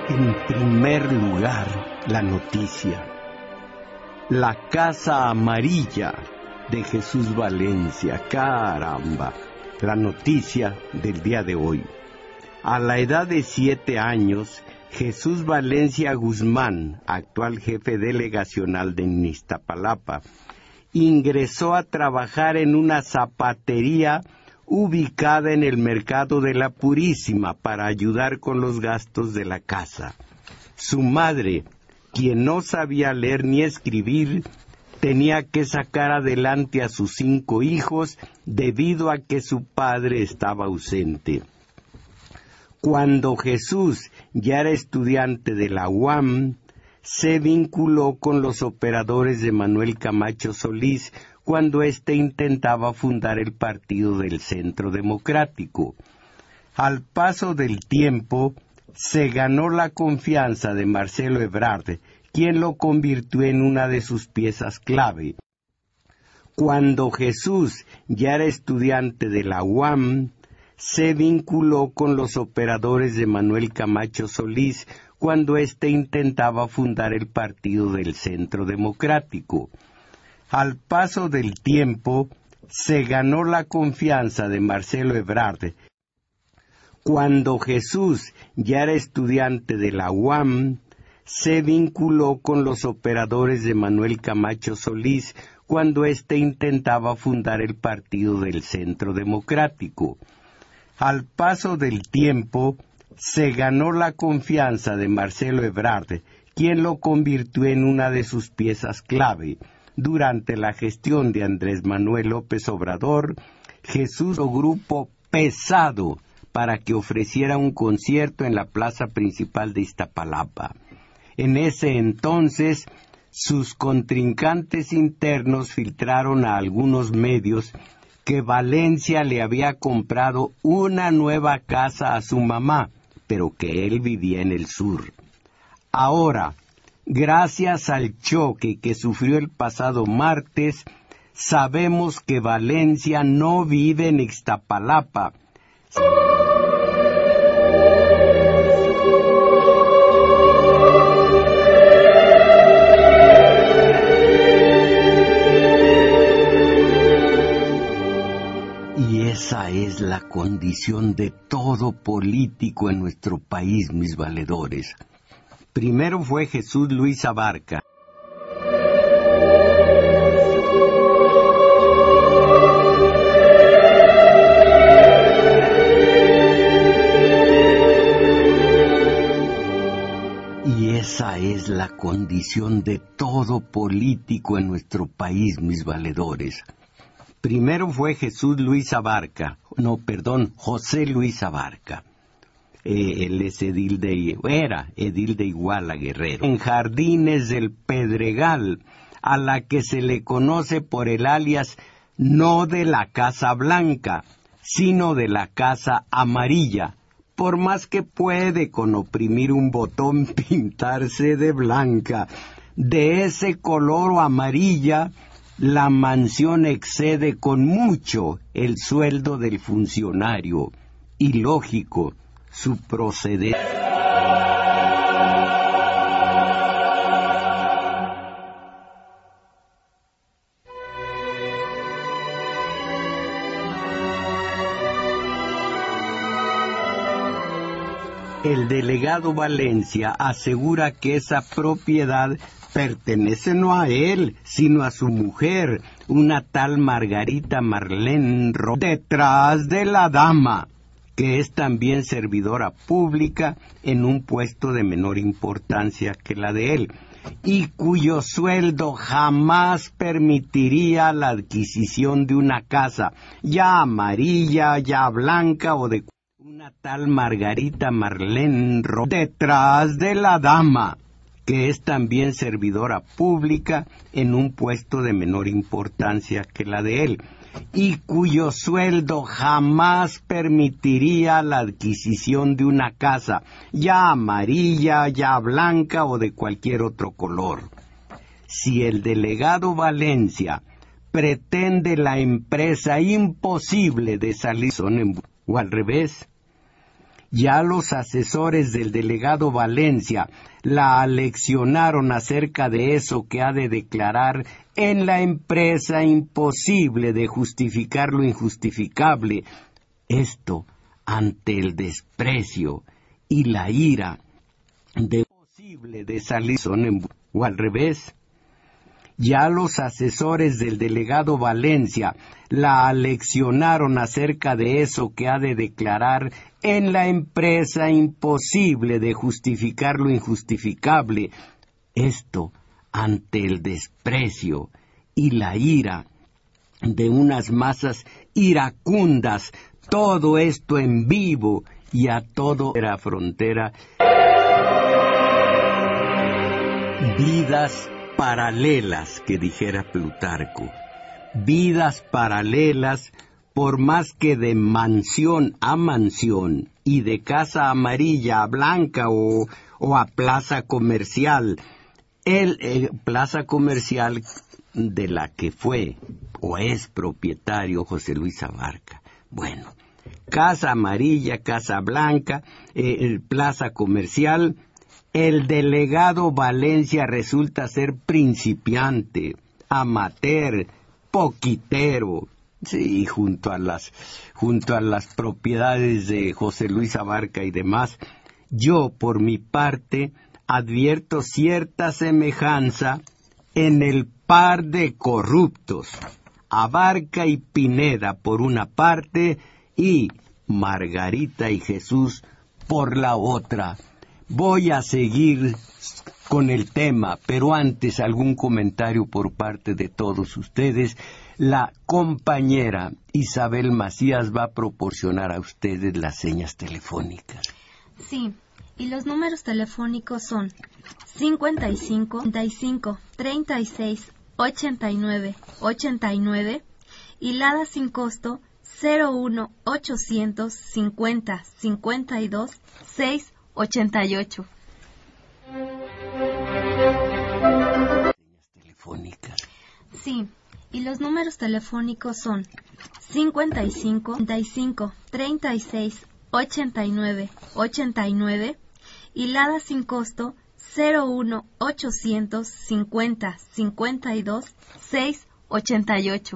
En primer lugar, la noticia. La Casa Amarilla de Jesús Valencia. Caramba, la noticia del día de hoy. A la edad de 7 años, Jesús Valencia Guzmán, actual jefe delegacional de Iztapalapa, ingresó a trabajar en una zapatería ubicada en el Mercado de la Purísima para ayudar con los gastos de la casa. Su madre, quien no sabía leer ni escribir, tenía que sacar adelante a sus 5 hijos debido a que su padre estaba ausente. Cuando Jesús ya era estudiante de la UAM, se vinculó con los operadores de Manuel Camacho Solís cuando éste intentaba fundar el Partido del Centro Democrático. Al paso del tiempo, se ganó la confianza de Marcelo Ebrard, quien lo convirtió en una de sus piezas clave. Cuando Jesús ya era estudiante de la UAM, se vinculó con los operadores de Manuel Camacho Solís cuando éste intentaba fundar el Partido del Centro Democrático. Al paso del tiempo, se ganó la confianza de Marcelo Ebrard. Cuando Jesús ya era estudiante de la UAM, se vinculó con los operadores de Manuel Camacho Solís cuando éste intentaba fundar el Partido del Centro Democrático. Al paso del tiempo, se ganó la confianza de Marcelo Ebrard, quien lo convirtió en una de sus piezas clave. Durante la gestión de Andrés Manuel López Obrador, Jesús hizo grupo pesado para que ofreciera un concierto en la plaza principal de Iztapalapa. En ese entonces, sus contrincantes internos filtraron a algunos medios que Valencia le había comprado una nueva casa a su mamá, pero que él vivía en el sur. Ahora, gracias al choque que sufrió el pasado martes, sabemos que Valencia no vive en Iztapalapa. Y esa es la condición de todo político en nuestro país, mis valedores. Primero fue Jesús Luis Abarca. Y esa es la condición de todo político en nuestro país, mis valedores. Primero fue José Luis Abarca. Él es era edil de Iguala, Guerrero. En Jardines del Pedregal, a la que se le conoce por el alias no de la Casa Blanca, sino de la Casa Amarilla, por más que puede con oprimir un botón pintarse de blanca. De ese color amarilla, la mansión excede con mucho el sueldo del funcionario. Ilógico su proceder. El delegado Valencia asegura que esa propiedad pertenece no a él, sino a su mujer, una tal Margarita Marlene detrás de la dama, que es también servidora pública en un puesto de menor importancia que la de él, y cuyo sueldo jamás permitiría la adquisición de una casa, ya amarilla, ya blanca o de una tal Margarita Marlene detrás de la dama, que es también servidora pública en un puesto de menor importancia que la de él, y cuyo sueldo jamás permitiría la adquisición de una casa, ya amarilla, ya blanca o de cualquier otro color. Si el delegado Valencia pretende la empresa imposible de salir o al revés, Ya los asesores del delegado Valencia la aleccionaron acerca de eso que ha de declarar en la empresa imposible de justificar lo injustificable. Esto ante el desprecio y la ira de posible de salir o al revés. Ya los asesores del delegado Valencia la aleccionaron acerca de eso que ha de declarar en la empresa imposible de justificar lo injustificable. Esto ante el desprecio y la ira de unas masas iracundas, todo esto en vivo y a todo la frontera. Vidas paralelas, que dijera Plutarco. Vidas paralelas, por más que de mansión a mansión y de casa amarilla a blanca o a plaza comercial. Plaza comercial de la que fue o es propietario José Luis Abarca. Bueno, casa amarilla, casa blanca, plaza comercial. El delegado Valencia resulta ser principiante, amateur, poquitero, sí, junto a las propiedades de José Luis Abarca y demás. Yo, por mi parte, advierto cierta semejanza en el par de corruptos, Abarca y Pineda por una parte y Margarita y Jesús por la otra. Voy a seguir con el tema, pero antes algún comentario por parte de todos ustedes. La compañera Isabel Macías va a proporcionar a ustedes las señas telefónicas. Sí, y los números telefónicos son 55 35 36 89 89 y LADA sin costo 01 800 50 52 6 88. Telefónicas. Sí, y los números telefónicos son 55 35 36 89 89 y LADA sin costo 01 800 50 52 6 88.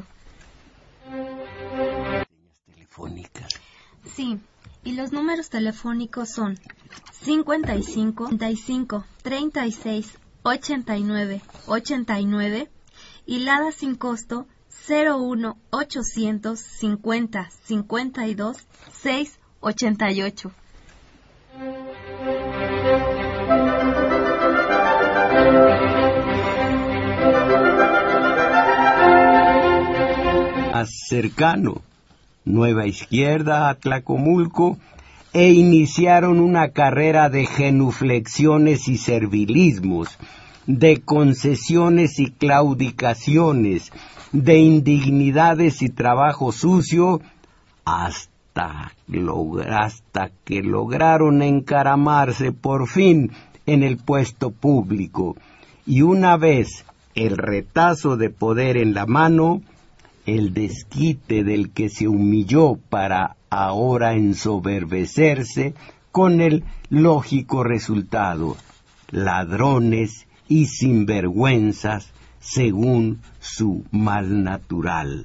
Telefónicas. Sí, y los números telefónicos son 55 35 36 89 89 y LADA sin costo 01 800 50 52 6 88. Más cercano, Nueva Izquierda a Tlacomulco, e iniciaron una carrera de genuflexiones y servilismos, de concesiones y claudicaciones, de indignidades y trabajo sucio, hasta que lograron encaramarse por fin en el puesto público. Y una vez el retazo de poder en la mano, el desquite del que se humilló para ahora ensoberbecerse, con el lógico resultado: ladrones y sinvergüenzas según su mal natural.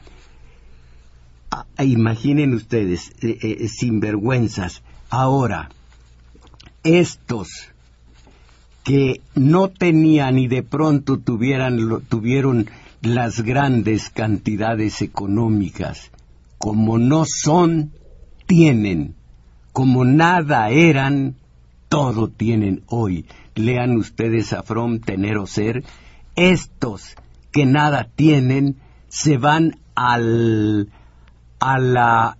Imaginen ustedes, sinvergüenzas. Ahora, estos que no tenían y de pronto tuvieron las grandes cantidades económicas, como no son, tienen, como nada eran, todo tienen hoy. Lean ustedes a Fromm, Tener o Ser. Estos que nada tienen se van a la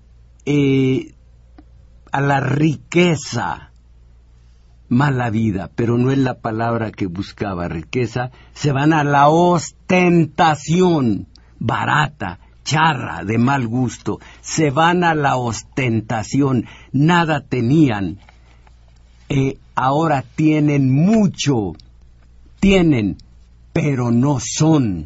riqueza, mala vida, pero no es la palabra que buscaba, riqueza. Se van a la ostentación, barata, charra, de mal gusto. Se van a la ostentación. Nada tenían, ahora tienen mucho, tienen, pero no son.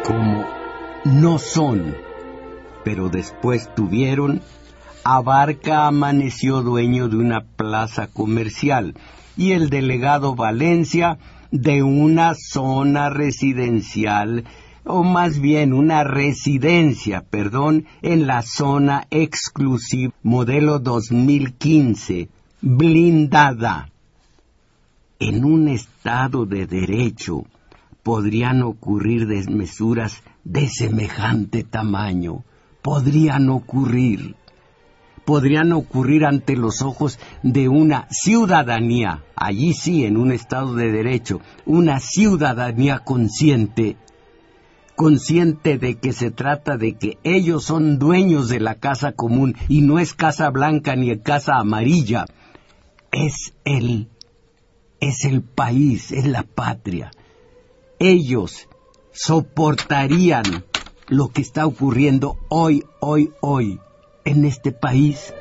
como no son, pero después tuvieron, Abarca amaneció dueño de una plaza comercial y el delegado Valencia de una zona residencial, o más bien una residencia, en la zona exclusiva modelo 2015, blindada. En un Estado de Derecho podrían ocurrir desmesuras de semejante tamaño, podrían ocurrir ante los ojos de una ciudadanía, allí sí, en un Estado de Derecho, una ciudadanía consciente de que se trata de que ellos son dueños de la casa común y no es Casa Blanca ni Casa Amarilla, es el país, es la patria. Ellos soportarían lo que está ocurriendo hoy en este país.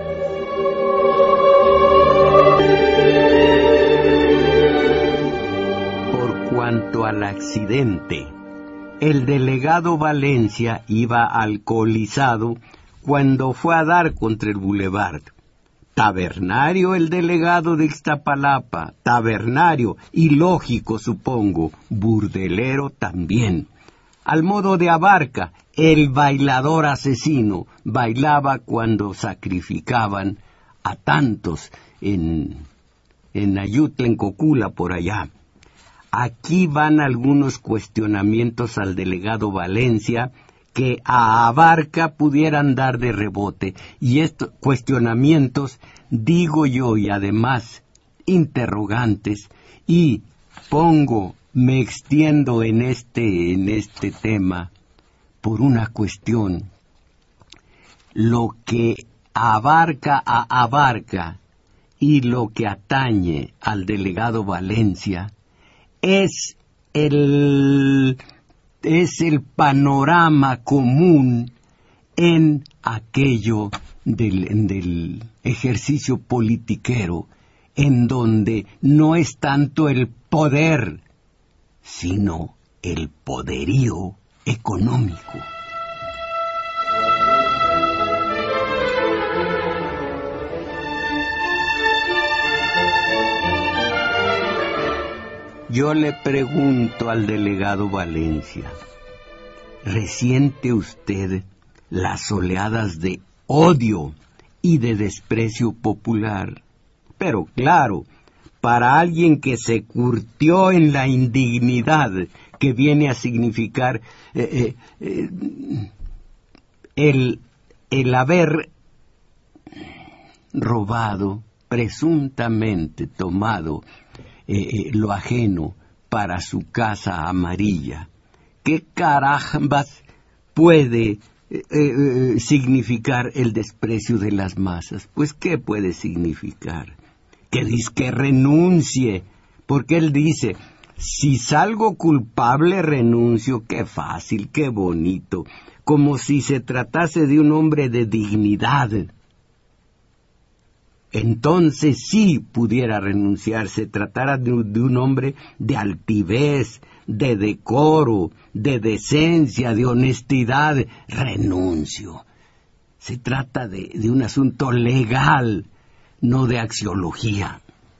Por cuanto al accidente, el delegado Valencia iba alcoholizado cuando fue a dar contra el Boulevard. Tabernario el delegado de Iztapalapa, tabernario, y lógico supongo, burdelero también. Al modo de Abarca, el bailador asesino, bailaba cuando sacrificaban a tantos en Ayutla, en Cocula, por allá. Aquí van algunos cuestionamientos al delegado Valencia que a Abarca pudieran dar de rebote. Y estos cuestionamientos, digo yo, y además interrogantes, y me extiendo en este tema por una cuestión. Lo que abarca a Abarca y lo que atañe al delegado Valencia es el panorama común en aquello del ejercicio politiquero, en donde no es tanto el poder, sino el poderío económico. Yo le pregunto al delegado Valencia, ¿resiente usted las oleadas de odio y de desprecio popular? Pero claro, para alguien que se curtió en la indignidad que viene a significar el haber robado, presuntamente tomado lo ajeno para su Casa Amarilla. ¿Qué carambas puede significar el desprecio de las masas? Pues, ¿qué puede significar? Que renuncie, porque él dice, si salgo culpable renuncio. Qué fácil, qué bonito, como si se tratase de un hombre de dignidad. Entonces sí pudiera renunciar, se tratara de un hombre de altivez, de decoro, de decencia, de honestidad. Renuncio. Se trata de un asunto legal, no de axiología.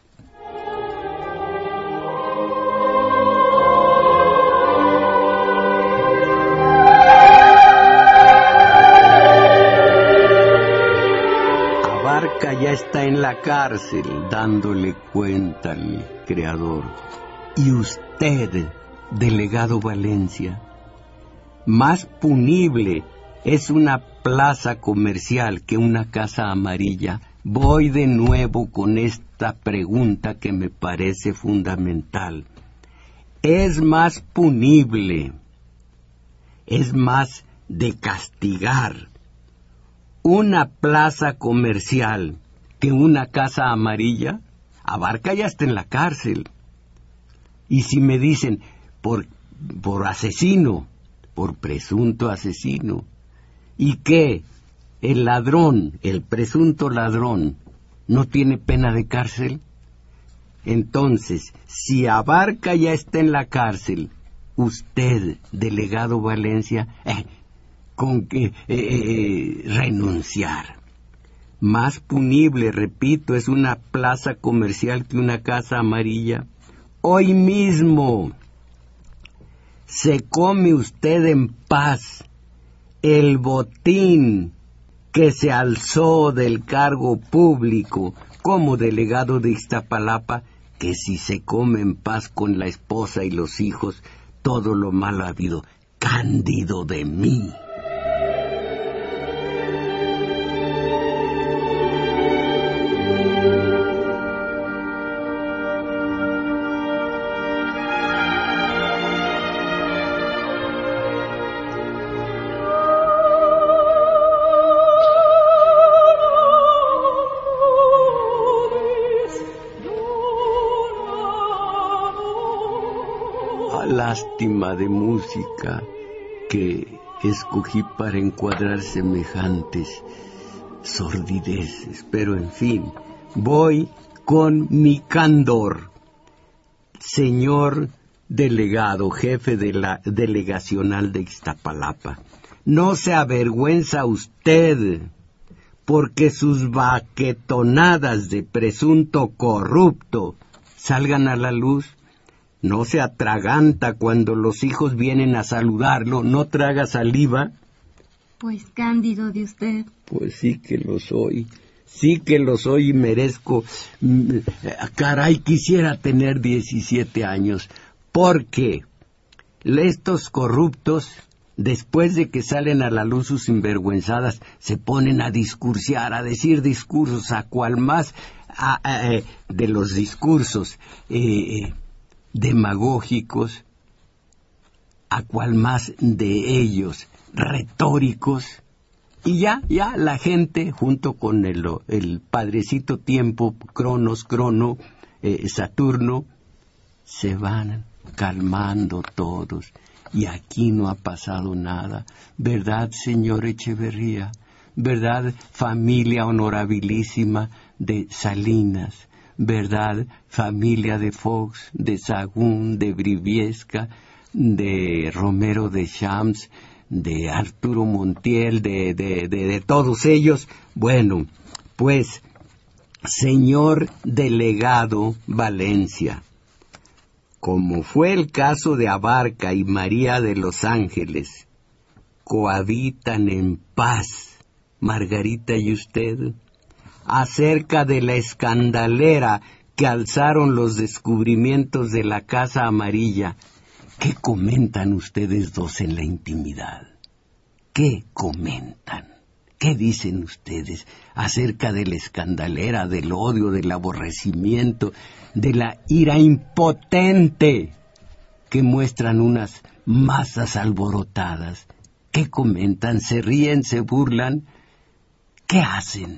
Abarca ya está en la cárcel, dándole cuenta al Creador. Y usted, delegado Valencia, más punible es una plaza comercial que una Casa Amarilla. Voy de nuevo con esta pregunta que me parece fundamental. ¿Es más punible, es más de castigar una plaza comercial que una Casa Amarilla? Abarca ya está en la cárcel. Y si me dicen, por asesino, por presunto asesino, ¿y qué? El ladrón, el presunto ladrón, ¿no tiene pena de cárcel? Entonces, si Abarca ya está en la cárcel, usted, delegado Valencia, con que renunciar. Más punible, repito, es una plaza comercial que una casa amarilla. Hoy mismo se come usted en paz el botín que se alzó del cargo público como delegado de Iztapalapa, que si se come en paz con la esposa y los hijos, todo lo malo ha habido. Cándido de mí. Lástima de música que escogí para encuadrar semejantes sordideces, pero en fin, voy con mi candor. Señor delegado, jefe de la delegacional de Iztapalapa, no se avergüenza usted porque sus baquetonadas de presunto corrupto salgan a la luz. No se atraganta cuando los hijos vienen a saludarlo, no traga saliva. Pues cándido de usted. Pues sí que lo soy y merezco. Caray, quisiera tener 17 años, porque estos corruptos, después de que salen a la luz sus sinvergüenzadas, se ponen a discursiar, a decir discursos, a cual más de los discursos demagógicos, a cual más de ellos retóricos, y ya la gente, junto con el padrecito tiempo, Crono, Saturno, se van calmando todos, y aquí no ha pasado nada. ¿Verdad, señor Echeverría? ¿Verdad, familia honorabilísima de Salinas? ¿Verdad, familia de Fox, de Sagún, de Briviesca, de Romero de Champs, de Arturo Montiel, de todos ellos? Bueno, pues, señor delegado Valencia, como fue el caso de Abarca y María de los Ángeles, cohabitan en paz, Margarita y usted, acerca de la escandalera que alzaron los descubrimientos de la Casa Amarilla. ¿Qué comentan ustedes dos en la intimidad? ¿Qué comentan? ¿Qué dicen ustedes acerca de la escandalera, del odio, del aborrecimiento, de la ira impotente que muestran unas masas alborotadas? ¿Qué comentan? ¿Se ríen? ¿Se burlan? ¿Qué hacen?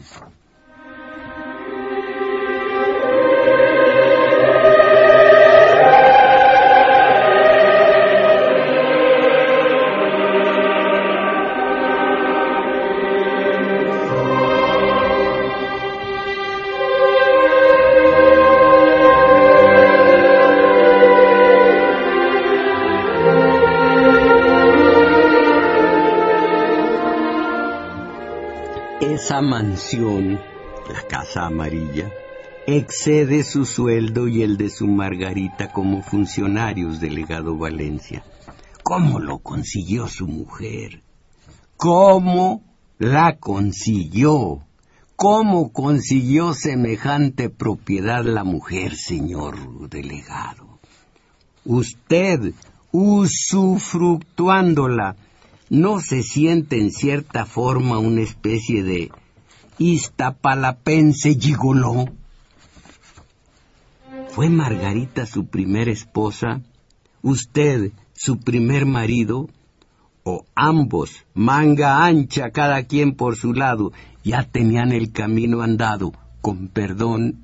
Esa mansión, la Casa Amarilla, excede su sueldo y el de su Margarita como funcionarios, delegado Valencia. ¿Cómo lo consiguió su mujer? ¿Cómo la consiguió? ¿Cómo consiguió semejante propiedad la mujer, señor delegado? Usted, usufructuándola, ¿no se siente en cierta forma una especie de iztapalapense gigoló? ¿Fue Margarita su primera esposa? ¿Usted su primer marido? ¿O ambos, manga ancha, cada quien por su lado, ya tenían el camino andado, con perdón?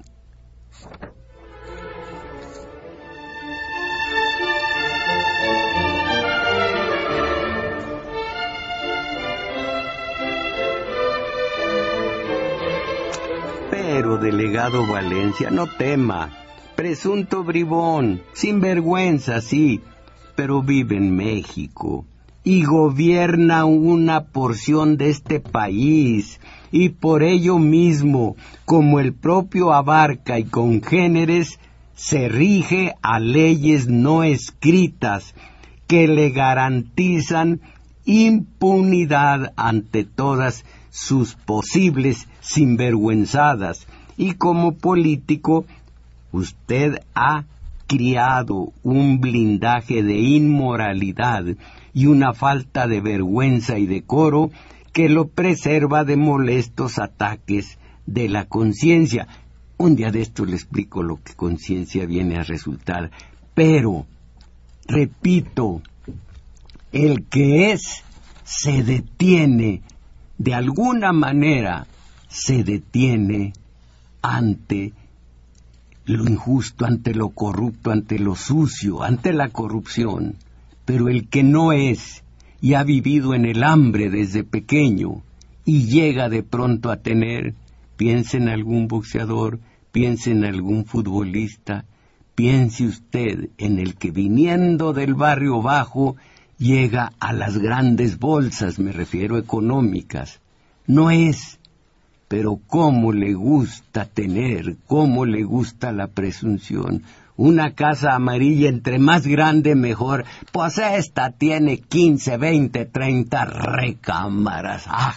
Pero, delegado Valencia, no tema. Presunto bribón, sin vergüenza, sí, pero vive en México y gobierna una porción de este país, y por ello mismo, como el propio abarca y congéneres, se rige a leyes no escritas que le garantizan impunidad ante todas sus posibles sinvergüenzadas, y como político usted ha criado un blindaje de inmoralidad y una falta de vergüenza y decoro que lo preserva de molestos ataques de la conciencia. Un día de esto le explico lo que conciencia viene a resultar, pero, repito, el que es se detiene, de alguna manera se detiene ante lo injusto, ante lo corrupto, ante lo sucio, ante la corrupción. Pero el que no es y ha vivido en el hambre desde pequeño y llega de pronto a tener, piense en algún boxeador, piense en algún futbolista, piense usted en el que viniendo del barrio bajo llega a las grandes bolsas, me refiero económicas. No es, pero cómo le gusta tener, cómo le gusta la presunción. Una casa amarilla, entre más grande mejor, pues esta tiene 15, 20, 30 recámaras. ¡Ah!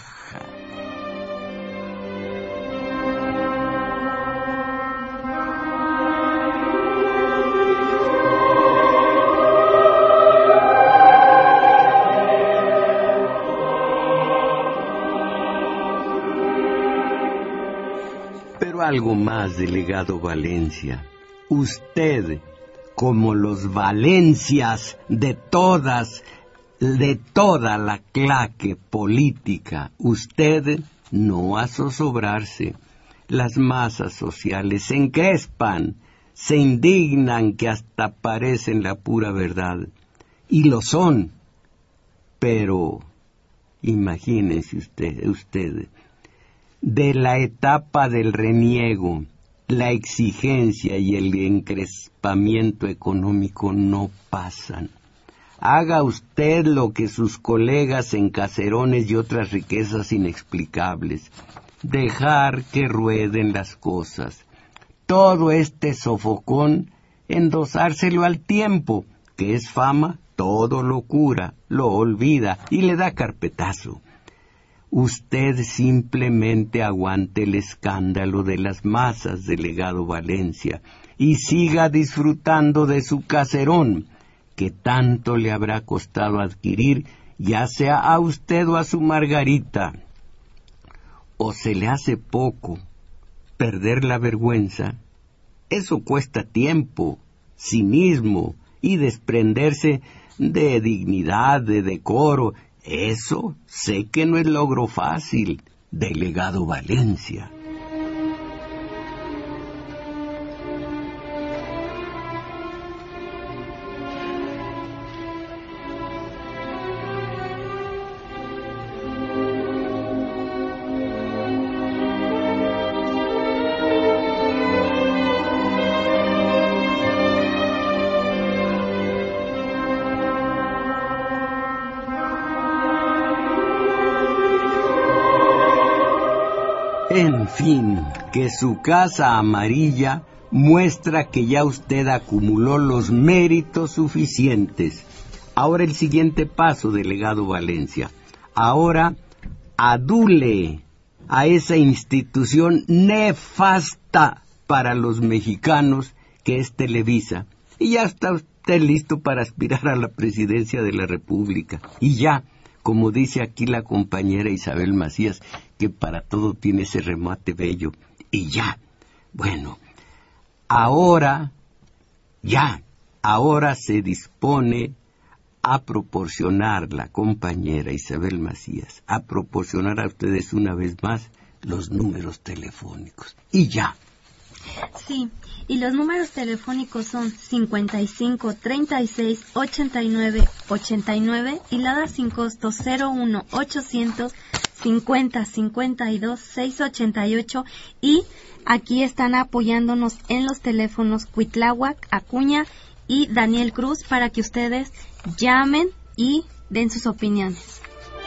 Pero algo más, delegado Valencia. Usted, como los Valencias de toda la claque política, usted no ha zozobrarse. Las masas sociales se encrespan, se indignan que hasta parecen la pura verdad. Y lo son. Pero, imagínense usted, de la etapa del reniego, la exigencia y el encrespamiento económico no pasan. Haga usted lo que sus colegas en caserones y otras riquezas inexplicables. Dejar que rueden las cosas. Todo este sofocón, endosárselo al tiempo, que es fama, todo lo cura, lo olvida y le da carpetazo. Usted simplemente aguante el escándalo de las masas, delegado Valencia, y siga disfrutando de su caserón, que tanto le habrá costado adquirir, ya sea a usted o a su Margarita. ¿O se le hace poco perder la vergüenza? Eso cuesta tiempo, cinismo y desprenderse de dignidad, de decoro. Eso sé que no es logro fácil, delegado Valencia. En fin, que su casa amarilla muestra que ya usted acumuló los méritos suficientes. Ahora el siguiente paso, delegado Valencia. Ahora adule a esa institución nefasta para los mexicanos que es Televisa. Y ya está usted listo para aspirar a la presidencia de la República. Y ya, como dice aquí la compañera Isabel Macías, que para todo tiene ese remate bello. Y ya, bueno, ahora se dispone a proporcionar la compañera Isabel Macías, a proporcionar a ustedes una vez más los números telefónicos. Y ya. Sí, y los números telefónicos son 55 36 89 89 y la da sin costo 01 800 50 52 688, y aquí están apoyándonos en los teléfonos Cuitláhuac, Acuña y Daniel Cruz para que ustedes llamen y den sus opiniones.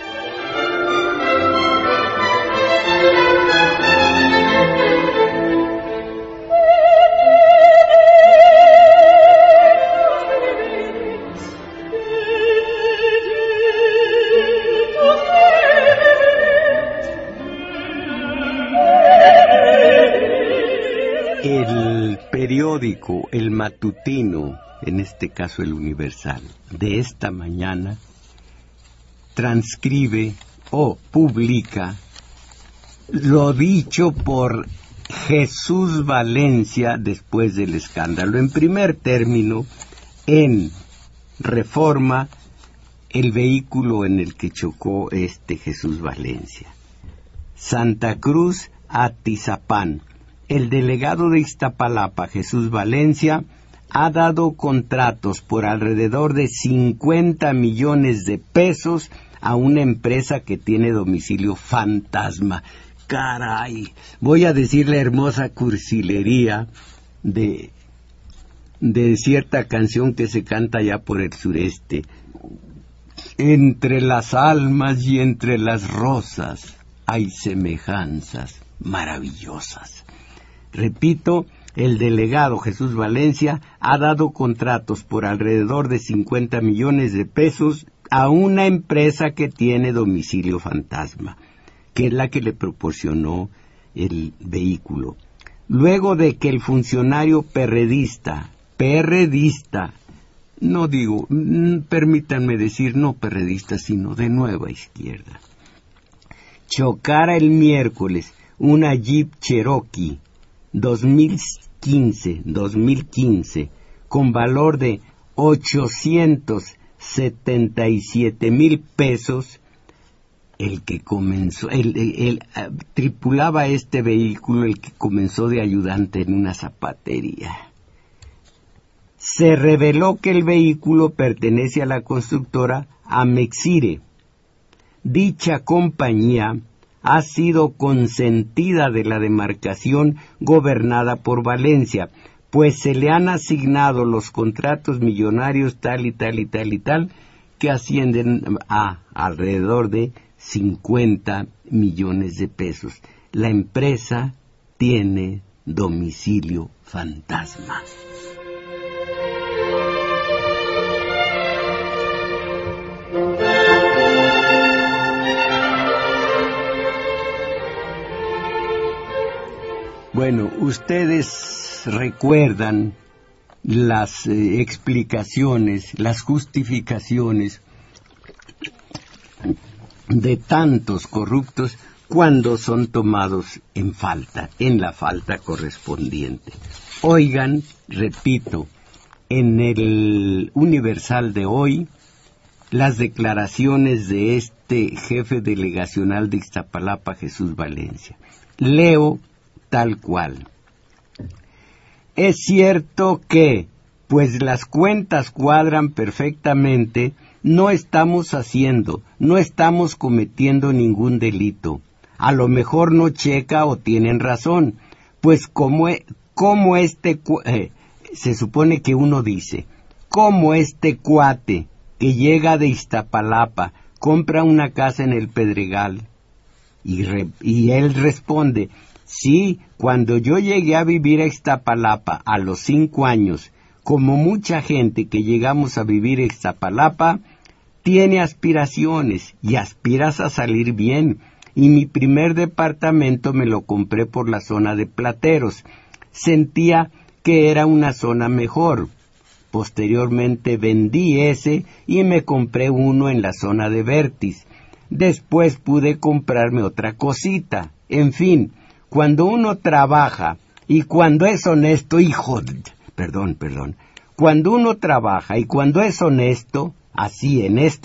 El periódico, el matutino, en este caso el Universal, de esta mañana, transcribe o publica lo dicho por Jesús Valencia después del escándalo. En primer término, en Reforma, el vehículo en el que chocó Jesús Valencia. Santa Cruz a Tizapán. El delegado de Iztapalapa, Jesús Valencia, ha dado contratos por alrededor de 50 millones de pesos a una empresa que tiene domicilio fantasma. ¡Caray! Voy a decir la hermosa cursilería de cierta canción que se canta allá por el sureste. Entre las almas y entre las rosas hay semejanzas maravillosas. Repito, el delegado Jesús Valencia ha dado contratos por alrededor de 50 millones de pesos a una empresa que tiene domicilio fantasma, que es la que le proporcionó el vehículo. Luego de que el funcionario perredista, no digo, permítanme decir no perredista, sino de Nueva Izquierda, chocara el miércoles una Jeep Cherokee 2015, con valor de 877,000 pesos, el que comenzó, tripulaba este vehículo, el que comenzó de ayudante en una zapatería. Se reveló que el vehículo pertenece a la constructora Amexire. Dicha compañía ha sido consentida de la demarcación gobernada por Valencia, pues se le han asignado los contratos millonarios tal y tal y tal y tal, que ascienden a alrededor de 50 millones de pesos. La empresa tiene domicilio fantasma. Bueno, ustedes recuerdan las explicaciones, las justificaciones de tantos corruptos cuando son tomados en la falta correspondiente. Oigan, repito, en el Universal de hoy, las declaraciones de este jefe delegacional de Iztapalapa, Jesús Valencia. Leo tal cual. Es cierto que, pues las cuentas cuadran perfectamente, no estamos cometiendo ningún delito. A lo mejor no checa o tienen razón, pues se supone que uno dice, como este cuate que llega de Iztapalapa, compra una casa en el Pedregal, y él responde, sí, cuando yo llegué a vivir a Iztapalapa a los 5 años, como mucha gente que llegamos a vivir a Iztapalapa, tiene aspiraciones y aspiras a salir bien. Y mi primer departamento me lo compré por la zona de Plateros. Sentía que era una zona mejor. Posteriormente vendí ese y me compré uno en la zona de Vértiz. Después pude comprarme otra cosita. En fin, cuando uno trabaja y cuando es honesto, cuando uno trabaja y cuando es honesto, así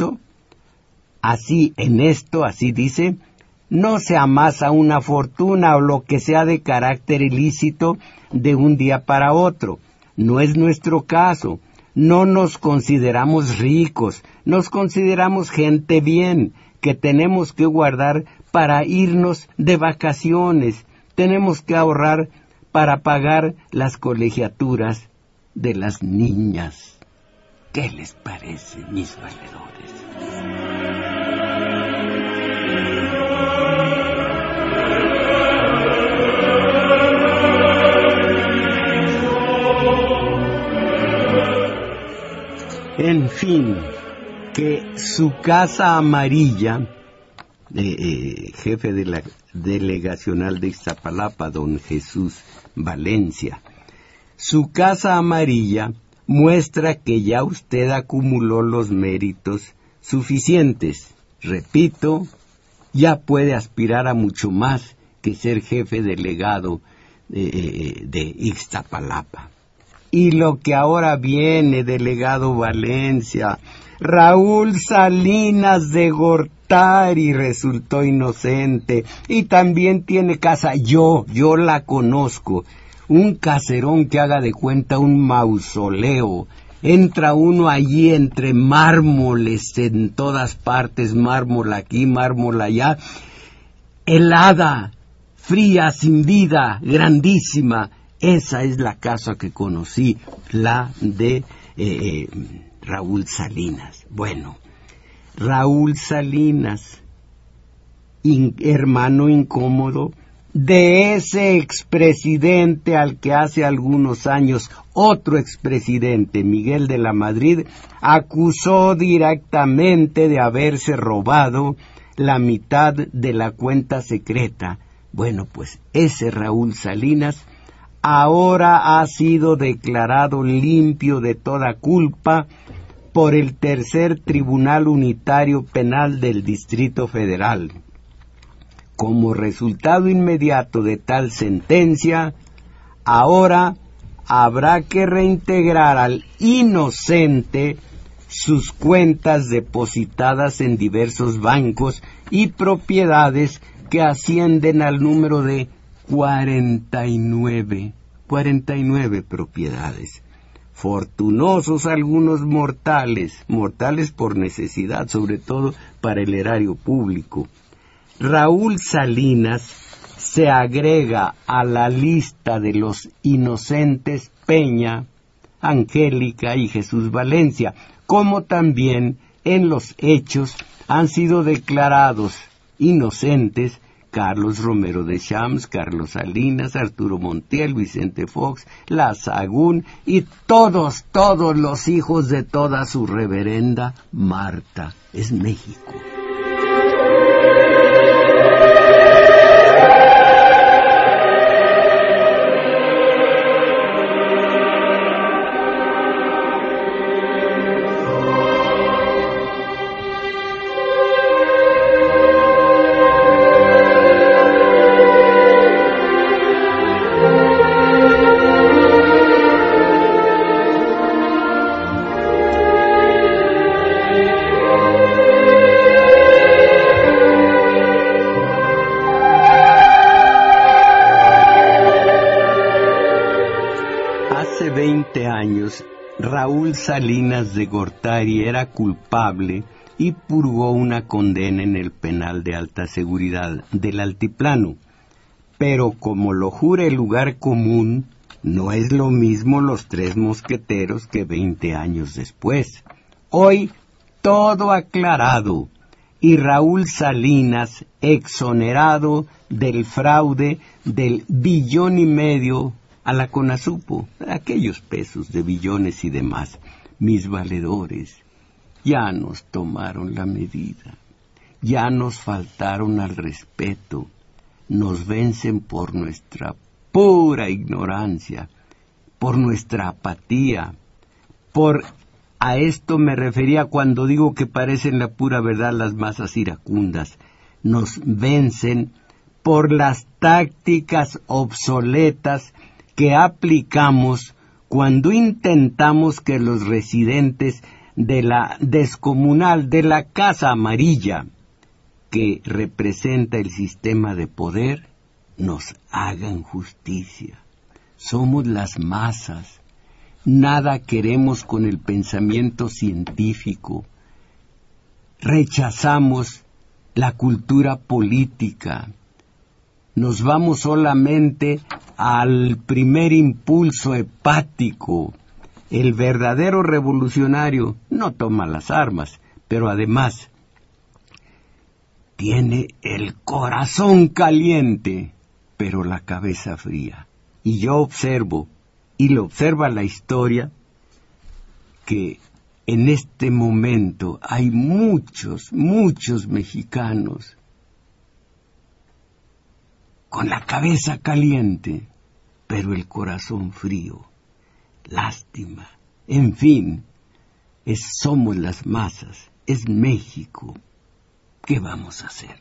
dice, no se amasa una fortuna o lo que sea de carácter ilícito de un día para otro. No es nuestro caso. No nos consideramos ricos, nos consideramos gente bien, que tenemos que guardar para irnos de vacaciones. Tenemos que ahorrar para pagar las colegiaturas de las niñas. ¿Qué les parece, mis valedores? En fin, que su casa amarilla, jefe de la delegacional de Iztapalapa, don Jesús Valencia, su casa amarilla muestra que ya usted acumuló los méritos suficientes. Repito, ya puede aspirar a mucho más que ser jefe delegado de Iztapalapa. Y lo que ahora viene, delegado Valencia, Raúl Salinas de Gortari resultó inocente y también tiene casa. Yo la conozco. Un caserón que haga de cuenta un mausoleo. Entra uno allí entre mármoles en todas partes, mármol aquí, mármol allá, helada, fría, sin vida, grandísima. Esa es la casa que conocí, la de Raúl Salinas. Bueno, Raúl Salinas, hermano incómodo de ese expresidente al que hace algunos años otro expresidente, Miguel de la Madrid, acusó directamente de haberse robado la mitad de la cuenta secreta. Bueno, pues ese Raúl Salinas ahora ha sido declarado limpio de toda culpa por el Tercer Tribunal Unitario Penal del Distrito Federal. Como resultado inmediato de tal sentencia, ahora habrá que reintegrar al inocente sus cuentas depositadas en diversos bancos y propiedades que ascienden al número de 49 propiedades. Fortunosos algunos mortales por necesidad, sobre todo para el erario público. Raúl Salinas se agrega a la lista de los inocentes Peña, Angélica y Jesús Valencia, como también en los hechos han sido declarados inocentes Carlos Romero de Champs, Carlos Salinas, Arturo Montiel, Vicente Fox, La Sagún y todos los hijos de toda su reverenda Marta. Es México. Raúl Salinas de Gortari era culpable y purgó una condena en el penal de alta seguridad del Altiplano. Pero como lo jura el lugar común, no es lo mismo Los Tres Mosqueteros que 20 años después. Hoy todo aclarado y Raúl Salinas exonerado del fraude del 1,5 billones a la Conasupo, aquellos pesos de billones y demás. Mis valedores, ya nos tomaron la medida, ya nos faltaron al respeto, nos vencen por nuestra pura ignorancia, por nuestra apatía, a esto me refería cuando digo que parecen la pura verdad las masas iracundas, nos vencen por las tácticas obsoletas que aplicamos cuando intentamos que los residentes de la descomunal, de la Casa Amarilla, que representa el sistema de poder, nos hagan justicia. Somos las masas, nada queremos con el pensamiento científico, rechazamos la cultura política, nos vamos solamente al primer impulso hepático, El verdadero revolucionario no toma las armas, pero además tiene el corazón caliente, pero la cabeza fría. Y yo observo, y lo observa la historia, que en este momento hay muchos mexicanos con la cabeza caliente, pero el corazón frío. Lástima. En fin, somos las masas, es México. ¿Qué vamos a hacer?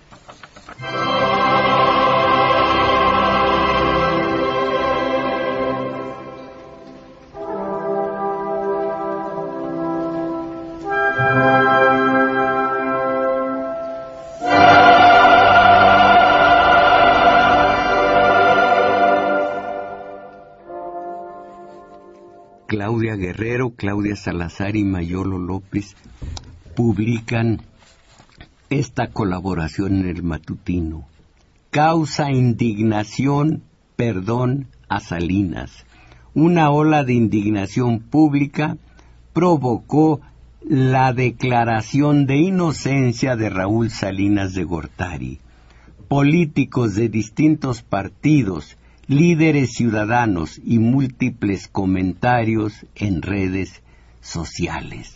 Claudia Guerrero, Claudia Salazar y Mayolo López publican esta colaboración en el matutino. Causa indignación, perdón a Salinas. Una ola de indignación pública provocó la declaración de inocencia de Raúl Salinas de Gortari. Políticos de distintos partidos, líderes ciudadanos y múltiples comentarios en redes sociales.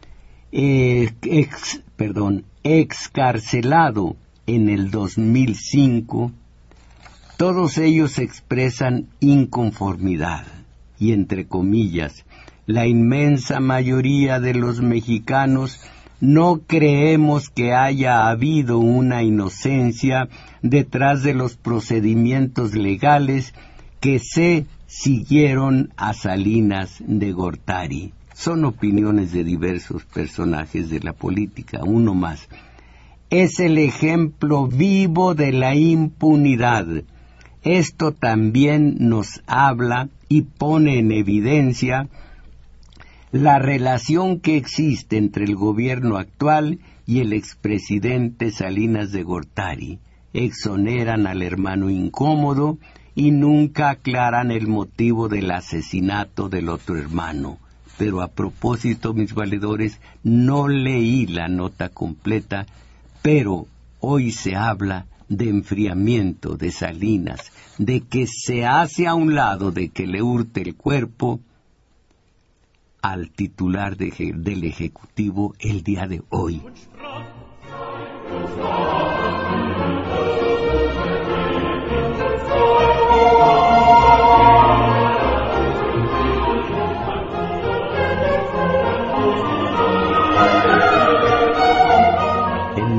Excarcelado en el 2005, todos ellos expresan inconformidad y, entre comillas, la inmensa mayoría de los mexicanos no creemos que haya habido una inocencia detrás de los procedimientos legales que se siguieron a Salinas de Gortari. Son opiniones de diversos personajes de la política, uno más. Es el ejemplo vivo de la impunidad. Esto también nos habla y pone en evidencia la relación que existe entre el gobierno actual y el expresidente Salinas de Gortari. Exoneran al hermano incómodo y nunca aclaran el motivo del asesinato del otro hermano. Pero a propósito, mis valedores, no leí la nota completa, pero hoy se habla de enfriamiento de Salinas, de que se hace a un lado, de que le hurte el cuerpo al titular del Ejecutivo el día de hoy. En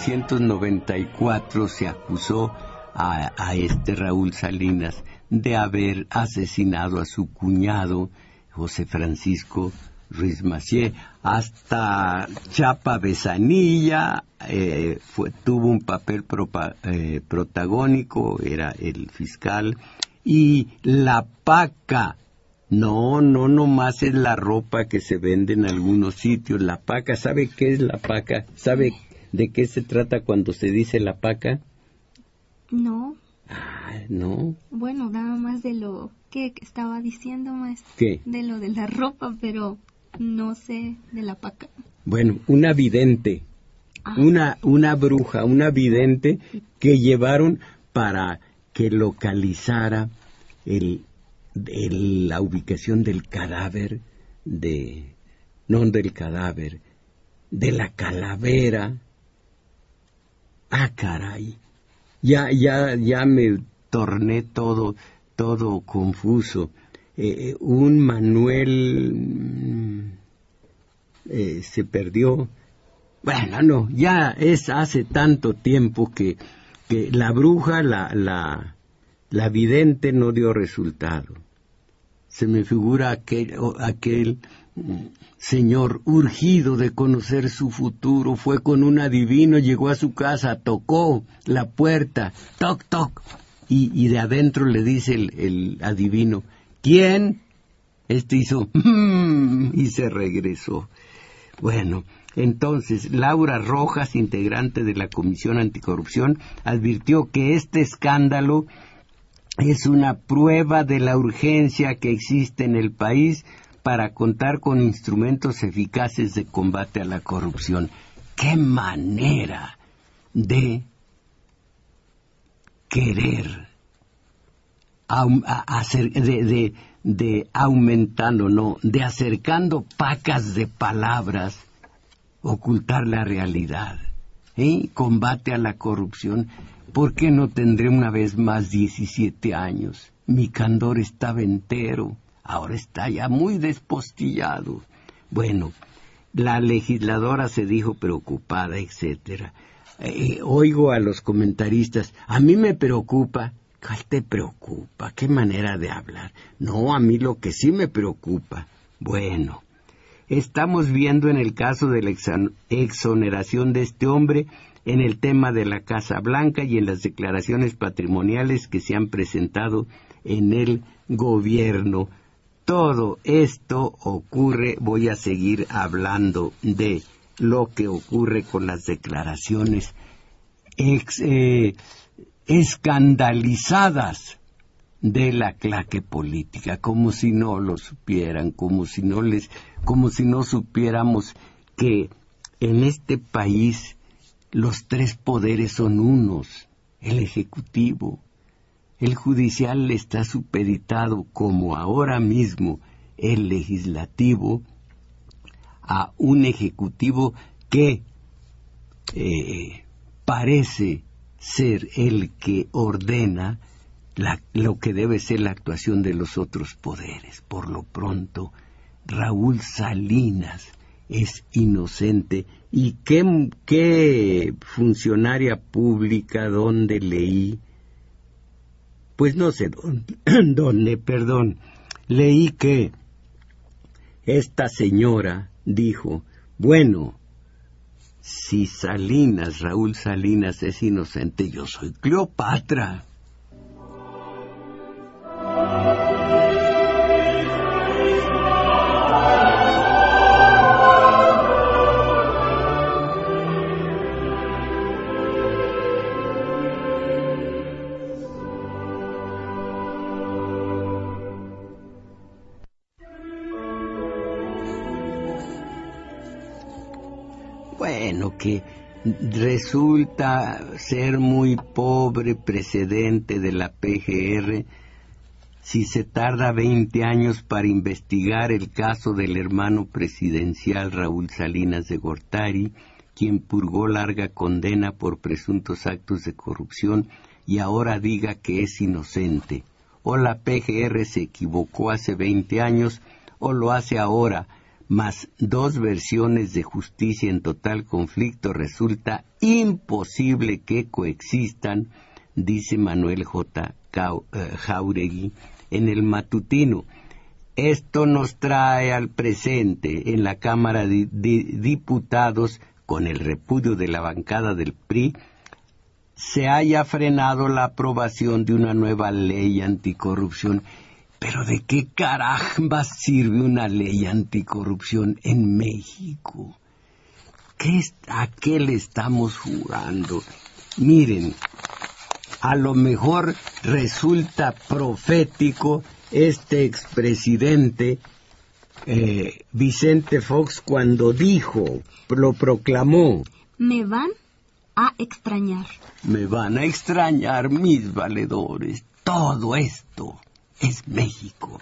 1994 se acusó a este Raúl Salinas de haber asesinado a su cuñado José Francisco Ruiz Massieu. Hasta Chapa Besanilla tuvo un papel protagónico, era el fiscal. Y la paca, no más es la ropa que se vende en algunos sitios. La paca, ¿sabe qué es la paca? ¿Sabe de qué se trata cuando se dice la paca? No. No. Bueno, nada más de lo que estaba diciendo, maestro. ¿Qué? De lo de la ropa, pero no sé de la paca. Bueno, una vidente, una bruja, una vidente que llevaron para que localizara la ubicación del cadáver de la calavera. Caray. Ya me torné todo confuso. Un Manuel se perdió. Bueno, no, ya es hace tanto tiempo que la bruja, la vidente no dio resultado. Se me figura aquel señor urgido de conocer su futuro, fue con un adivino, llegó a su casa, tocó la puerta, toc, toc, y de adentro le dice el adivino, ¿quién? Hizo, y se regresó. Bueno, entonces, Laura Rojas, integrante de la Comisión Anticorrupción, advirtió que este escándalo es una prueba de la urgencia que existe en el país para contar con instrumentos eficaces de combate a la corrupción. ¡Qué manera de querer de acercando pacas de palabras, ocultar la realidad! Combate a la corrupción. ¿Por qué no tendré una vez más 17 años? Mi candor estaba entero, ahora está ya muy despostillado. Bueno, la legisladora se dijo preocupada, etcétera. Oigo a los comentaristas, a mí me preocupa. ¿Cuál te preocupa? ¿Qué manera de hablar? No, a mí lo que sí me preocupa. Bueno, estamos viendo en el caso de la exoneración de este hombre, en el tema de la Casa Blanca y en las declaraciones patrimoniales que se han presentado en el gobierno. Todo esto ocurre, voy a seguir hablando de lo que ocurre con las declaraciones escandalizadas de la claque política, como si no lo supieran, como si no supiéramos que en este país los tres poderes son unos: el ejecutivo, el judicial está supeditado, como ahora mismo el legislativo, a un ejecutivo que parece ser el que ordena lo que debe ser la actuación de los otros poderes. Por lo pronto, Raúl Salinas es inocente. ¿Y qué funcionaria pública donde leí? Pues no sé dónde, leí que esta señora dijo, bueno, si Raúl Salinas es inocente, yo soy Cleopatra. Bueno, que resulta ser muy pobre precedente de la PGR si se tarda 20 años para investigar el caso del hermano presidencial Raúl Salinas de Gortari, quien purgó larga condena por presuntos actos de corrupción y ahora diga que es inocente. O la PGR se equivocó hace 20 años o lo hace ahora, más dos versiones de justicia en total conflicto. Resulta imposible que coexistan, dice Manuel J. Jáuregui en el matutino. Esto nos trae al presente. En la Cámara de Diputados, con el repudio de la bancada del PRI, se haya frenado la aprobación de una nueva ley anticorrupción. ¿Pero de qué carambas sirve una ley anticorrupción en México? ¿A qué le estamos jugando? Miren, a lo mejor resulta profético este expresidente Vicente Fox cuando lo proclamó. Me van a extrañar. Me van a extrañar mis valedores. Todo esto es México.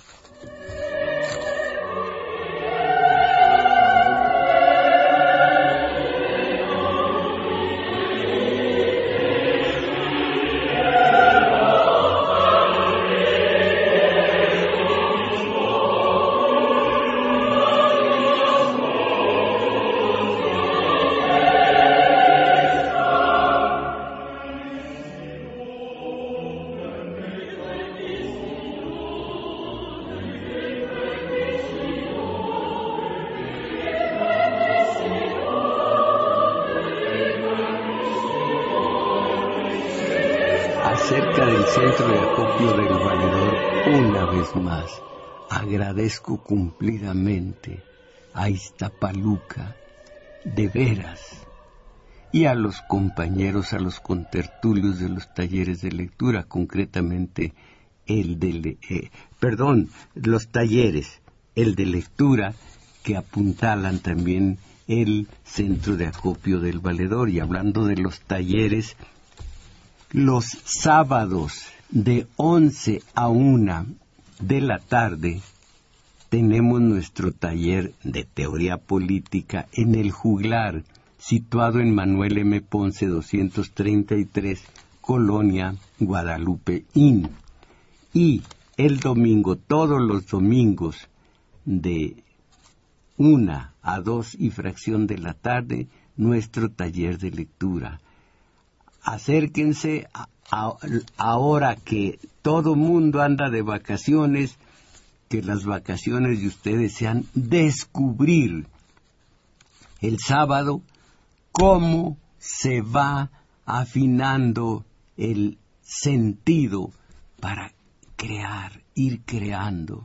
Acerca del centro de acopio del valedor, una vez más, agradezco cumplidamente a Iztapaluca, de veras, y a los compañeros, a los contertulios de los talleres de lectura, concretamente los talleres, el de lectura, que apuntalan también el centro de acopio del valedor. Y hablando de los talleres, los sábados de 11 a 1 de la tarde tenemos nuestro taller de teoría política en el Juglar, situado en Manuel M. Ponce 233, Colonia Guadalupe Inn. Y el domingo, todos los domingos, de 1 a 2 y fracción de la tarde, nuestro taller de lectura. Acérquense ahora que todo mundo anda de vacaciones, que las vacaciones de ustedes sean descubrir el sábado cómo se va afinando el sentido para crear, ir creando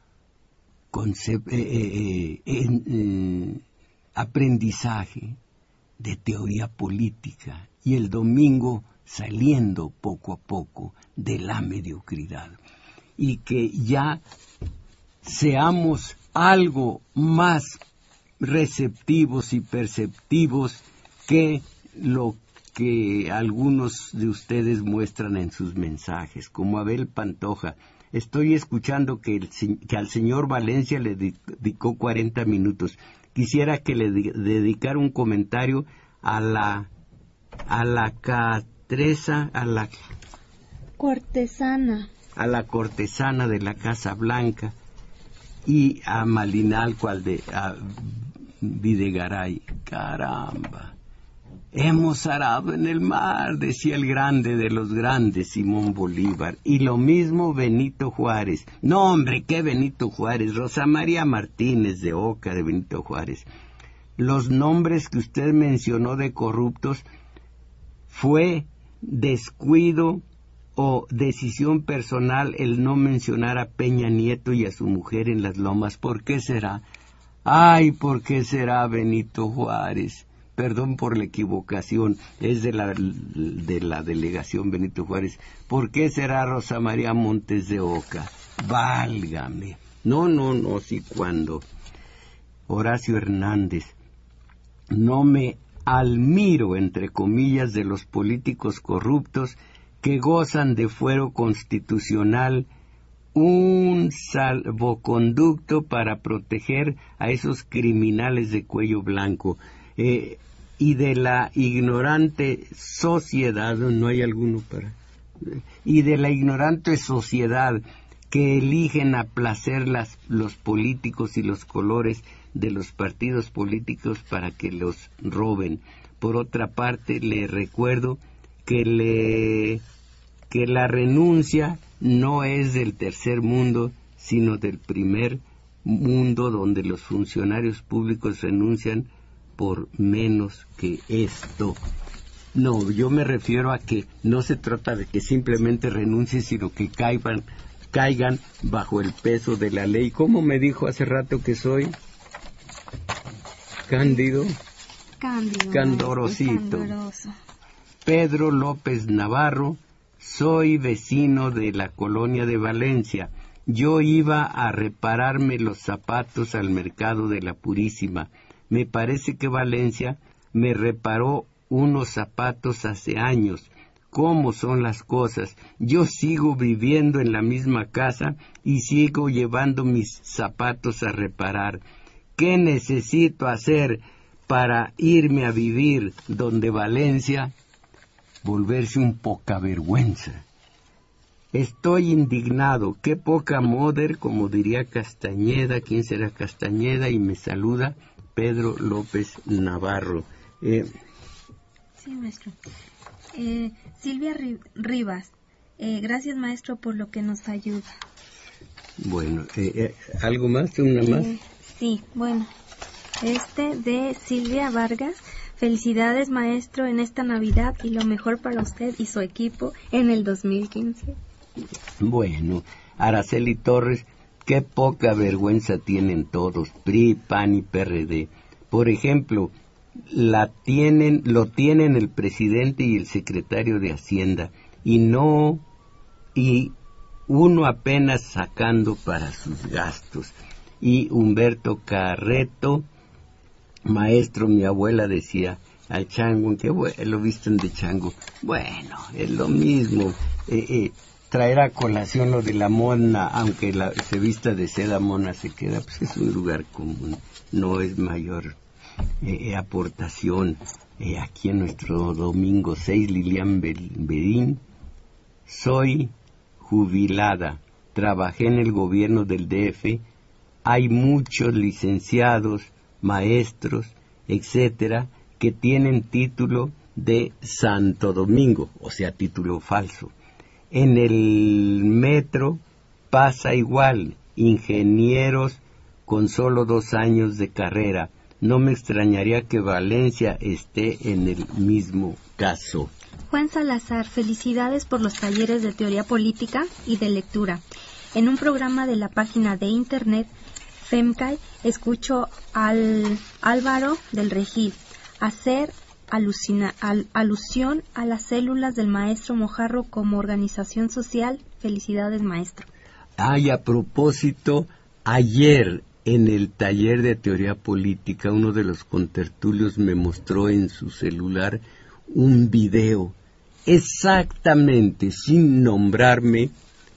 aprendizaje de teoría política, y el domingo saliendo poco a poco de la mediocridad, y que ya seamos algo más receptivos y perceptivos que lo que algunos de ustedes muestran en sus mensajes, como Abel Pantoja. Estoy escuchando que al señor Valencia le dedicó 40 minutos. Quisiera que le dedicara un comentario a la cortesana de la Casa Blanca, y a Malinalco, a Videgaray. Caramba, hemos arado en el mar, decía el grande de los grandes, Simón Bolívar. Y lo mismo Benito Juárez. No, hombre, ¿qué Benito Juárez? Rosa María Martínez de Oca, de Benito Juárez. Los nombres que usted mencionó de corruptos fue descuido o decisión personal el no mencionar a Peña Nieto y a su mujer en Las Lomas. ¿Por qué será? Ay, ¿por qué será Benito Juárez? Perdón por la equivocación, es de la delegación Benito Juárez. ¿Por qué será Rosa María Montes de Oca? Válgame. No, sí, cuando. Horacio Hernández. No me admiro, entre comillas, de los políticos corruptos que gozan de fuero constitucional, un salvoconducto para proteger a esos criminales de cuello blanco, y de la ignorante sociedad, no hay alguno para, y de la ignorante sociedad que eligen a placer los políticos y los colores de los partidos políticos para que los roben. Por otra parte, le recuerdo que la renuncia no es del tercer mundo, sino del primer mundo, donde los funcionarios públicos renuncian por menos que esto. No, yo me refiero a que no se trata de que simplemente renuncien, sino que caigan bajo el peso de la ley. ¿Cómo me dijo hace rato que soy? Candorosito. Pedro López Navarro. Soy vecino de la colonia de Valencia. Yo iba a repararme los zapatos al mercado de la Purísima. Me parece que Valencia me reparó unos zapatos hace años. ¿Cómo son las cosas? Yo sigo viviendo en la misma casa y sigo llevando mis zapatos a reparar. ¿Qué necesito hacer para irme a vivir donde Valencia? Volverse un poca vergüenza. Estoy indignado, qué poca moder, como diría Castañeda. ¿Quién será Castañeda? Y me saluda Pedro López Navarro. Sí, maestro. Silvia Rivas, gracias, maestro, por lo que nos ayuda. Bueno, ¿algo más? ¿Una más? Sí, bueno, de Silvia Vargas. Felicidades, maestro, en esta Navidad y lo mejor para usted y su equipo en el 2015. Bueno, Araceli Torres, qué poca vergüenza tienen todos, PRI, PAN y PRD. Por ejemplo, lo tienen el presidente y el secretario de Hacienda, y uno apenas sacando para sus gastos. y Humberto Carreto, maestro, mi abuela decía al chango, que lo visten de chango. Bueno, es lo mismo. Traer a colación lo de la mona, aunque se vista de seda, mona se queda, pues es un lugar común, no es mayor aportación. Aquí en nuestro domingo 6, Lilian Bedín, soy jubilada, trabajé en el gobierno del DF, hay muchos licenciados, maestros, etcétera, que tienen título de Santo Domingo, o sea, título falso. En el metro pasa igual, ingenieros con solo 2 años de carrera. No me extrañaría que Valencia esté en el mismo caso. Juan Salazar, felicidades por los talleres de teoría política y de lectura. En un programa de la página de internet FEMCAI, escucho al Álvaro del Regil hacer alusión a las células del maestro Mojarro como organización social. Felicidades, maestro. Ay, a propósito, ayer en el taller de teoría política, uno de los contertulios me mostró en su celular un video, exactamente, sin nombrarme,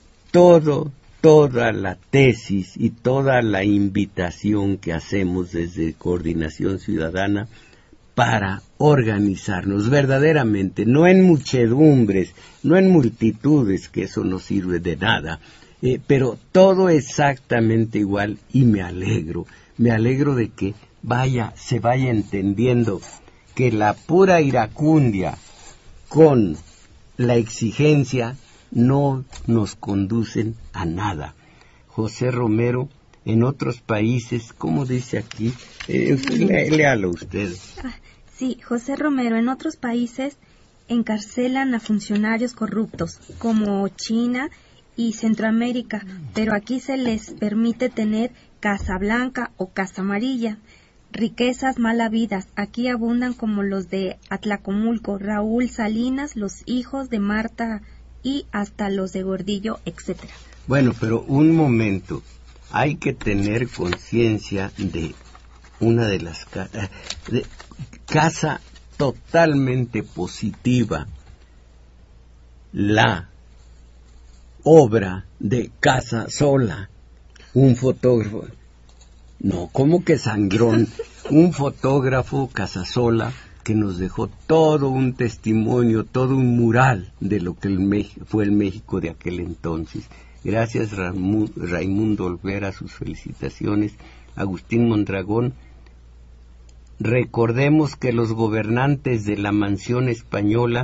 toda la tesis y toda la invitación que hacemos desde Coordinación Ciudadana para organizarnos verdaderamente, no en muchedumbres, no en multitudes, que eso no sirve de nada, pero todo exactamente igual, y me alegro de que se vaya entendiendo que la pura iracundia con la exigencia no nos conducen a nada. José Romero, en otros países, ¿cómo dice aquí? Léalo usted. Sí, José Romero, en otros países encarcelan a funcionarios corruptos, como China y Centroamérica, pero aquí se les permite tener Casa Blanca o Casa Amarilla. Riquezas mal habidas, aquí abundan como los de Atlacomulco, Raúl Salinas, los hijos de Marta y hasta los de Gordillo, etcétera. Bueno, pero un momento, hay que tener conciencia de una de las casa totalmente positiva, la obra de Casa Sola, un fotógrafo, no, ¿cómo que sangrón? Un fotógrafo, Casasola, que nos dejó todo un testimonio, todo un mural de lo que fue el México de aquel entonces. Gracias Raimundo Olvera, sus felicitaciones. Agustín Mondragón, recordemos que los gobernantes de la mansión española,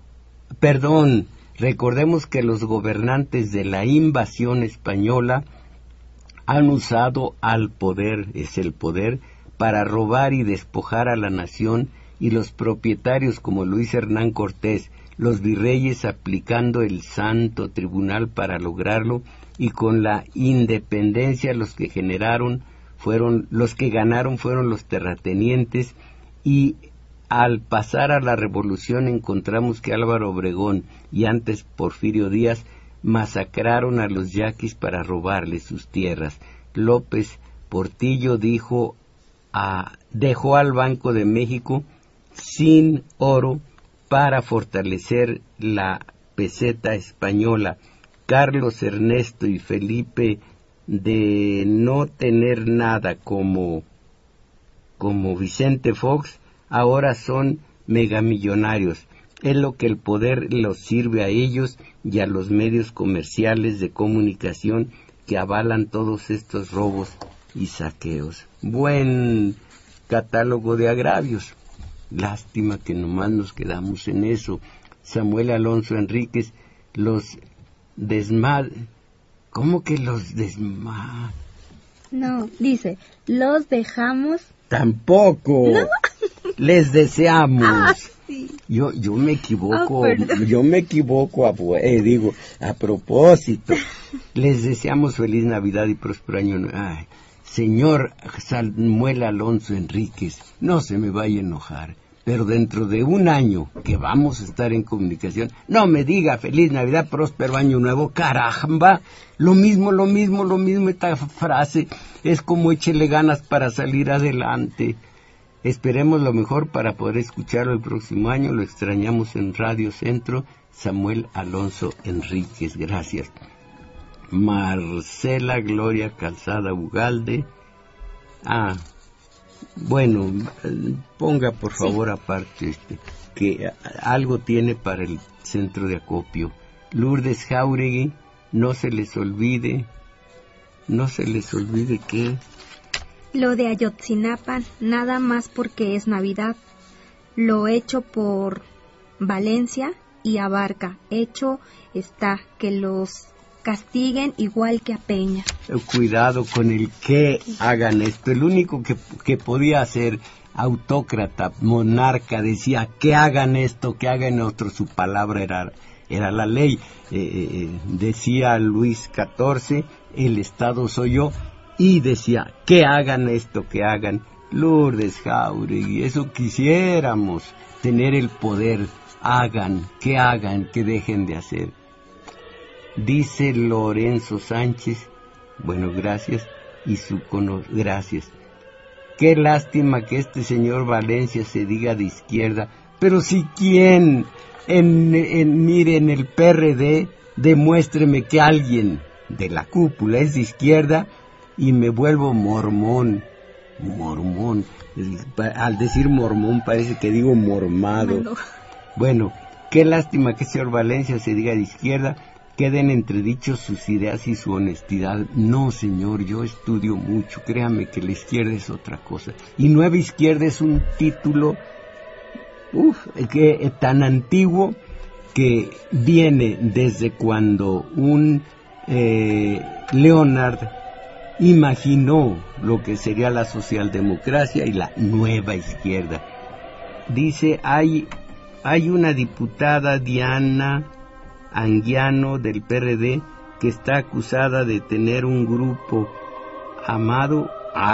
recordemos que los gobernantes de la invasión española han usado al poder, es el poder, para robar y despojar a la nación, y los propietarios como Luis Hernán Cortés, los virreyes aplicando el santo tribunal para lograrlo, y con la independencia los que ganaron fueron los terratenientes, y al pasar a la revolución encontramos que Álvaro Obregón y antes Porfirio Díaz masacraron a los yaquis para robarles sus tierras. López Portillo dejó al Banco de México sin oro para fortalecer la peseta española. Carlos Ernesto y Felipe, de no tener nada como Vicente Fox, ahora son megamillonarios. Es lo que el poder los sirve a ellos y a los medios comerciales de comunicación que avalan todos estos robos y saqueos. Buen catálogo de agravios. Lástima que nomás nos quedamos en eso. Samuel Alonso Enríquez, ¿cómo que los No, dice, los dejamos. Tampoco. ¿No? Les deseamos. Sí. Yo me equivoco, a propósito. Les deseamos feliz Navidad y próspero año nuevo. Señor Samuel Alonso Enríquez, no se me vaya a enojar. pero dentro de un año que vamos a estar en comunicación, no me diga feliz Navidad, próspero año nuevo, caramba, lo mismo, esta frase es como échele ganas para salir adelante. Esperemos lo mejor para poder escucharlo el próximo año, lo extrañamos en Radio Centro. Samuel Alonso Enríquez, gracias. Marcela Gloria Calzada Ugalde. Bueno, ponga por favor aparte que algo tiene para el centro de acopio. Lourdes Jauregui, no se les olvide que... Lo de Ayotzinapa, nada más porque es Navidad. Lo hecho por Valencia y Abarca. Hecho está que los castiguen igual que a Peña. Cuidado con el que hagan esto. El único que podía hacer autócrata, monarca, decía que hagan esto, que hagan otro. Su palabra era la ley. Decía Luis XIV, el Estado soy yo. Y decía, que hagan esto, que hagan. Lourdes Jauregui, eso quisiéramos, tener el poder. Hagan, que dejen de hacer. Dice Lorenzo Sánchez, bueno, gracias, gracias. Qué lástima que este señor Valencia se diga de izquierda, pero si quién, mire, en el PRD, demuéstreme que alguien de la cúpula es de izquierda y me vuelvo mormón. Al decir mormón parece que digo mormado. Bueno, qué lástima que el señor Valencia se diga de izquierda, queden entredichos sus ideas y su honestidad. No, señor, yo estudio mucho, créame que la izquierda es otra cosa. Y Nueva Izquierda es un título que tan antiguo que viene desde cuando un Leonard imaginó lo que sería la socialdemocracia y la Nueva Izquierda. Dice, hay una diputada, Diana Anguiano, del PRD, que está acusada de tener un grupo armado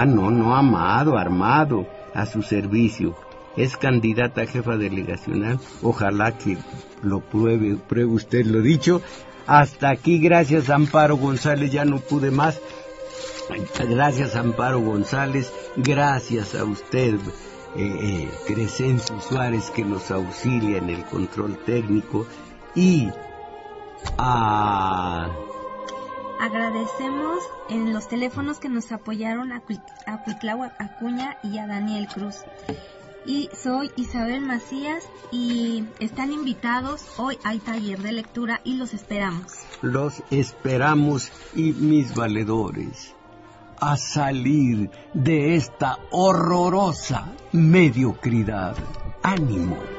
a su servicio. Es candidata a jefa delegacional. Ojalá que lo pruebe usted lo dicho. Hasta aquí, gracias Amparo González, ya no pude más. Gracias Amparo González, gracias a usted, Crescencio Suárez, que nos auxilia en el control técnico, y agradecemos en los teléfonos que nos apoyaron a Cuitláhuac Acuña y a Daniel Cruz. Y soy Isabel Macías y están invitados. Hoy hay taller de lectura y los esperamos. Los esperamos, y mis valedores, a salir de esta horrorosa mediocridad. ¡Ánimo!